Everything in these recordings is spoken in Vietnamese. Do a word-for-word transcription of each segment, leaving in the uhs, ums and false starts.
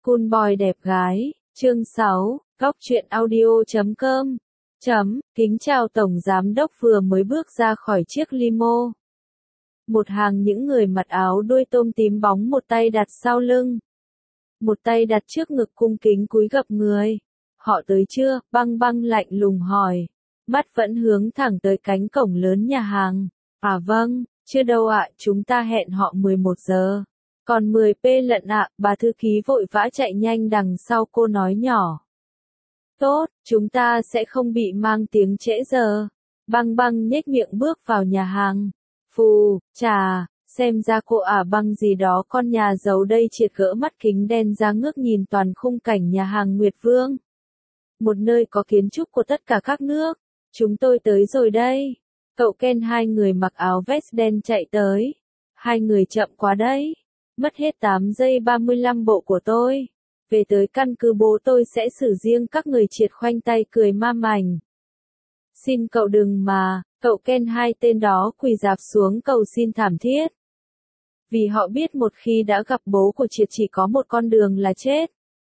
Cool boy đẹp gái, chương sáu, góc truyện audio chấm com. Chấm, kính chào Tổng Giám Đốc vừa mới bước ra khỏi chiếc limo. Một hàng những người mặc áo đuôi tôm tím bóng, một tay đặt sau lưng, một tay đặt trước ngực, cung kính cúi gập người. Họ tới chưa? Băng Băng lạnh lùng hỏi, mắt vẫn hướng thẳng tới cánh cổng lớn nhà hàng. À vâng, chưa đâu ạ, chúng ta hẹn họ mười một giờ. Còn mười phút lận ạ, bà thư ký vội vã chạy nhanh đằng sau cô nói nhỏ. Tốt, chúng ta sẽ không bị mang tiếng trễ giờ. Băng Băng nhếch miệng bước vào nhà hàng. Phù, chà, xem ra cô ả Băng gì đó con nhà giàu đây, triệt gỡ mắt kính đen ra ngước nhìn toàn khung cảnh nhà hàng Nguyệt Vương. Một nơi có kiến trúc của tất cả các nước. Chúng tôi tới rồi đây. Cậu Ken, hai người mặc áo vest đen chạy tới. Hai người chậm quá đấy. Mất hết tám giây ba mươi lăm bộ của tôi. Về tới căn cứ bố tôi sẽ xử riêng các người, triệt khoanh tay cười ma mảnh. Xin cậu đừng mà, cậu Ken, hai tên đó quỳ rạp xuống cầu xin thảm thiết. Vì họ biết một khi đã gặp bố của triệt chỉ có một con đường là chết.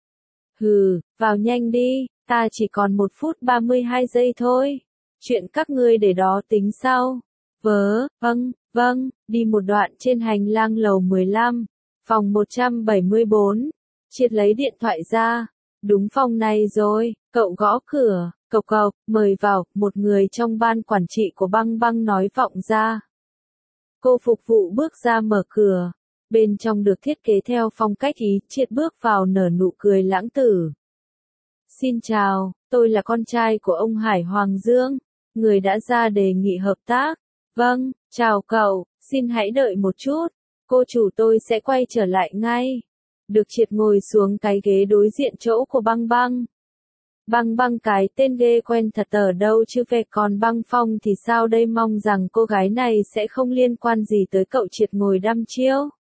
Hừ, vào nhanh đi, ta chỉ còn một phút ba mươi hai giây thôi. Chuyện các ngươi để đó tính sau. Vớ, vâng, vâng, đi một đoạn trên hành lang lầu mười lăm, phòng một trăm bảy mươi bốn. Triệt lấy điện thoại ra. Đúng phòng này rồi, cậu gõ cửa, cộc cộc, mời vào, một người trong ban quản trị của Băng Băng nói vọng ra. Cô phục vụ bước ra mở cửa. Bên trong được thiết kế theo phong cách Ý, Triệt bước vào nở nụ cười lãng tử. Xin chào, tôi là con trai của ông Hải Hoàng Dương, người đã ra đề nghị hợp tác. Vâng, chào cậu, xin hãy đợi một chút, cô chủ tôi sẽ quay trở lại ngay. Được Triệt ngồi xuống cái ghế đối diện chỗ của Băng Băng. Băng Băng, cái tên ghê quen thật ở đâu chứ về, còn Băng Phong thì sao đây? Mong rằng cô gái này sẽ không liên quan gì tới cậu. Triệt ngồi đăm chiêu,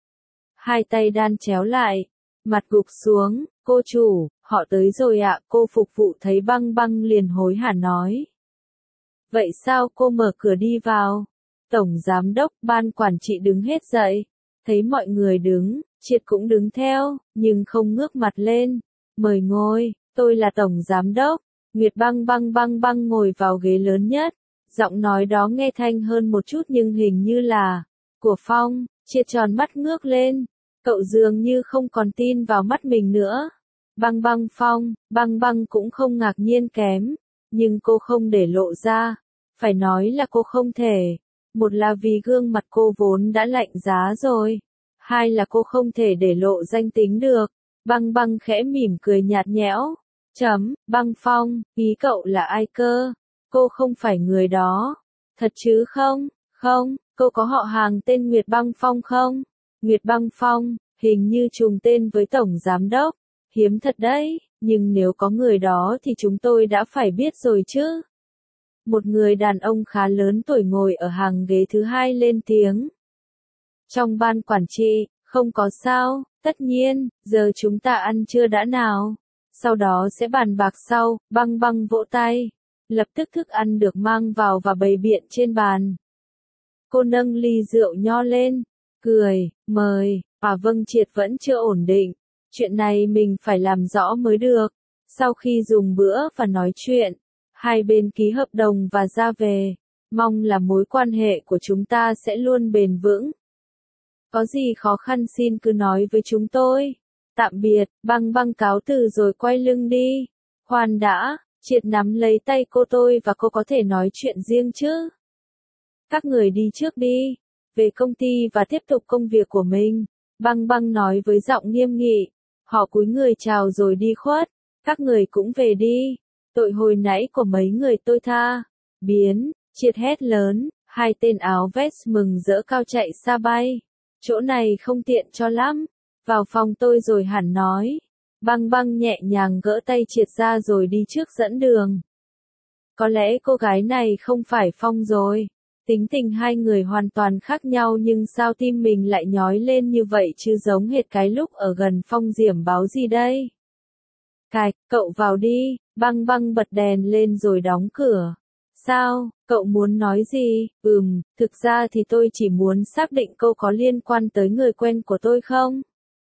hai tay đan chéo lại, mặt gục xuống. Cô chủ, họ tới rồi ạ. Cô phục vụ thấy Băng Băng liền hối hả nói. Vậy sao? Cô mở cửa đi vào. Tổng giám đốc, ban quản trị đứng hết dậy. Thấy mọi người đứng, Triệt cũng đứng theo, nhưng không ngước mặt lên. Mời ngồi, tôi là tổng giám đốc. Nguyệt Băng. Băng Băng Băng ngồi vào ghế lớn nhất. Giọng nói đó nghe thanh hơn một chút nhưng hình như là của Phong. Triệt tròn mắt ngước lên. Cậu dường như không còn tin vào mắt mình nữa. Băng Băng. Phong. Băng Băng cũng không ngạc nhiên kém. Nhưng cô không để lộ ra. Phải nói là cô không thể. Một là vì gương mặt cô vốn đã lạnh giá rồi. Hai là cô không thể để lộ danh tính được. Băng Băng khẽ mỉm cười nhạt nhẽo. Chấm, Băng Phong, ý cậu là ai cơ? Cô không phải người đó. Thật chứ không? Không, cô có họ hàng tên Nguyệt Băng Phong không? Nguyệt Băng Phong, hình như trùng tên với tổng giám đốc. Hiếm thật đấy, nhưng nếu có người đó thì chúng tôi đã phải biết rồi chứ. Một người đàn ông khá lớn tuổi ngồi ở hàng ghế thứ hai lên tiếng. Trong ban quản trị, không có sao, tất nhiên, giờ chúng ta ăn trưa đã nào. Sau đó sẽ bàn bạc sau. Băng Băng vỗ tay. Lập tức thức ăn được mang vào và bày biện trên bàn. Cô nâng ly rượu nho lên, cười, mời. À vâng, Triệt vẫn chưa ổn định. Chuyện này mình phải làm rõ mới được. Sau khi dùng bữa và nói chuyện, hai bên ký hợp đồng và ra về. Mong là mối quan hệ của chúng ta sẽ luôn bền vững. Có gì khó khăn xin cứ nói với chúng tôi. Tạm biệt. Băng Băng cáo từ rồi quay lưng đi. Khoan đã, Triệt nắm lấy tay cô. Tôi và cô có thể nói chuyện riêng chứ. Các người đi trước đi. Về công ty và tiếp tục công việc của mình. Băng Băng nói với giọng nghiêm nghị. Họ cúi người chào rồi đi khuất. Các người cũng về đi. Tội hồi nãy của mấy người tôi tha. Biến, Triệt hét lớn. Hai tên áo vest mừng rỡ cao chạy xa bay. Chỗ này không tiện cho lắm. Vào phòng tôi rồi hẳn nói. Băng Băng nhẹ nhàng gỡ tay Triệt ra rồi đi trước dẫn đường. Có lẽ cô gái này không phải Phong rồi. Tính tình hai người hoàn toàn khác nhau, nhưng sao tim mình lại nhói lên như vậy chứ, giống hệt cái lúc ở gần Phong Diểm báo gì đây. Cạch, cậu vào đi. Băng Băng bật đèn lên rồi đóng cửa. Sao, cậu muốn nói gì? Ừm, thực ra thì tôi chỉ muốn xác định cô có liên quan tới người quen của tôi không?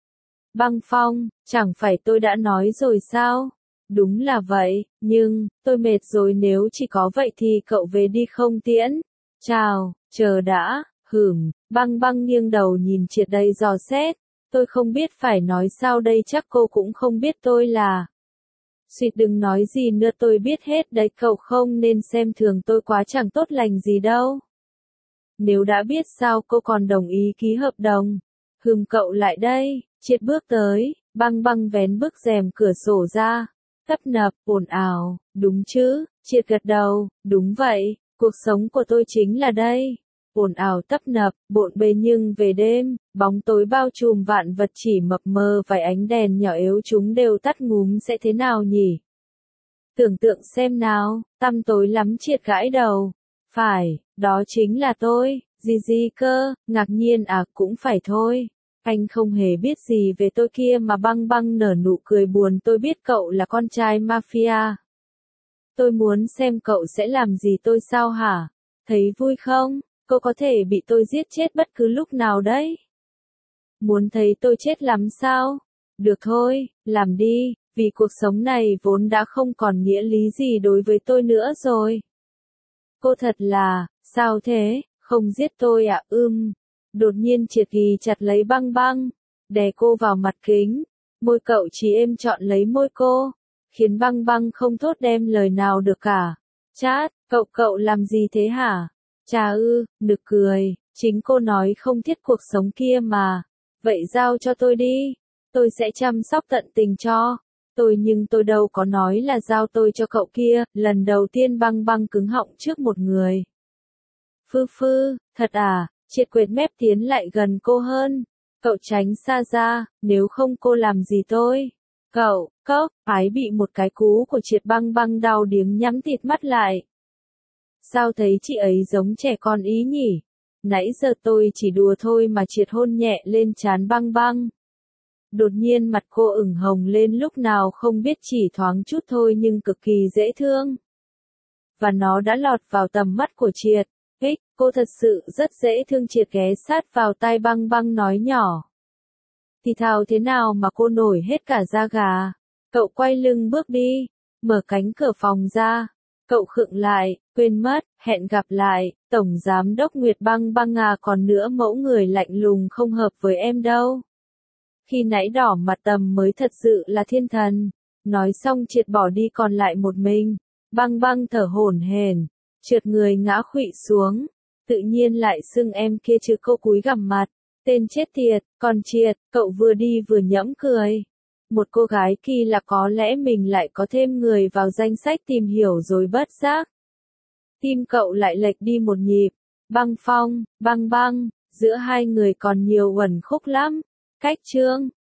Băng Phong, chẳng phải tôi đã nói rồi sao? Đúng là vậy, nhưng, tôi mệt rồi nếu chỉ có vậy thì cậu về đi không Tiễn. Chào, chờ đã, hửm, Băng Băng nghiêng đầu nhìn Triệt đầy dò xét. Tôi không biết phải nói sao đây, chắc cô cũng không biết tôi là. Suýt đừng nói gì nữa, tôi biết hết đấy, cậu không nên xem thường tôi quá, chẳng tốt lành gì đâu. Nếu đã biết sao cô còn đồng ý ký hợp đồng. Hừm, cậu lại đây. Triệt bước tới, Băng Băng vén bức rèm cửa sổ ra. Tấp nập, ồn ào, đúng chứ? Triệt gật đầu, đúng vậy, cuộc sống của tôi chính là đây. Ồn ào tấp nập, bộn bề, nhưng về đêm, bóng tối bao trùm vạn vật chỉ mập mờ vài ánh đèn nhỏ yếu, chúng đều tắt ngúm, sẽ thế nào nhỉ? Tưởng tượng xem nào, tăm tối lắm. Triệt gãi đầu. Phải, đó chính là tôi. Gì gì cơ? Ngạc nhiên à? Cũng phải thôi. Anh không hề biết gì về tôi kia mà. Băng Băng nở nụ cười buồn. Tôi biết cậu là con trai mafia. Tôi muốn xem cậu sẽ làm gì tôi sao hả? Thấy vui không? Cô có thể bị tôi giết chết bất cứ lúc nào đấy. Muốn thấy tôi chết lắm sao? Được thôi, làm đi, vì cuộc sống này vốn đã không còn nghĩa lý gì đối với tôi nữa rồi. Cô thật là, sao thế, không giết tôi à? Ưm. Đột nhiên Triệt ghì chặt lấy Băng Băng, đè cô vào mặt kính. Môi cậu chỉ êm trọn lấy môi cô, khiến Băng Băng không thốt đem lời nào được cả. Chát, cậu cậu làm gì thế hả? Chà ư, nực cười, chính cô nói không thiết cuộc sống kia mà. Vậy giao cho tôi đi, tôi sẽ chăm sóc tận tình cho. Tôi nhưng tôi đâu có nói là giao tôi cho cậu kia. Lần đầu tiên Băng Băng cứng họng trước một người. Phư phư, thật à? Triệt quệt mép tiến lại gần cô hơn. Cậu tránh xa ra, nếu không cô làm gì tôi? Cậu, cốc, ái bị một cái cú của Triệt. Băng Băng đau điếng nhắm tịt mắt lại. Sao thấy chị ấy giống trẻ con ý nhỉ? Nãy giờ tôi chỉ đùa thôi mà. Triệt hôn nhẹ lên trán Băng Băng. Đột nhiên mặt cô ửng hồng lên, lúc nào không biết, chỉ thoáng chút thôi nhưng cực kỳ dễ thương. Và nó đã lọt vào tầm mắt của Triệt. Ích, cô thật sự rất dễ thương. Triệt ghé sát vào tai Băng Băng nói nhỏ. Thì thào thế nào mà cô nổi hết cả da gà. Cậu quay lưng bước đi, mở cánh cửa phòng ra. Cậu khựng lại, quên mất, hẹn gặp lại, Tổng Giám đốc Nguyệt. Băng Băng à, còn nữa, mẫu người lạnh lùng không hợp với em đâu. Khi nãy đỏ mặt tầm mới thật sự là thiên thần. Nói xong Triệt bỏ đi, còn lại một mình. Băng Băng thở hổn hển, trượt người ngã khuỵu xuống. Tự nhiên lại xưng em kia chứ. Cô cúi gằm mặt. Tên chết tiệt, còn Triệt, cậu vừa đi vừa nhẫm cười. Một cô gái kỳ lạ, có lẽ mình lại có thêm người vào danh sách tìm hiểu rồi. Bất giác tim cậu lại lệch đi một nhịp. Băng Phong, Băng Băng, giữa hai người còn nhiều uẩn khúc lắm. Cách chương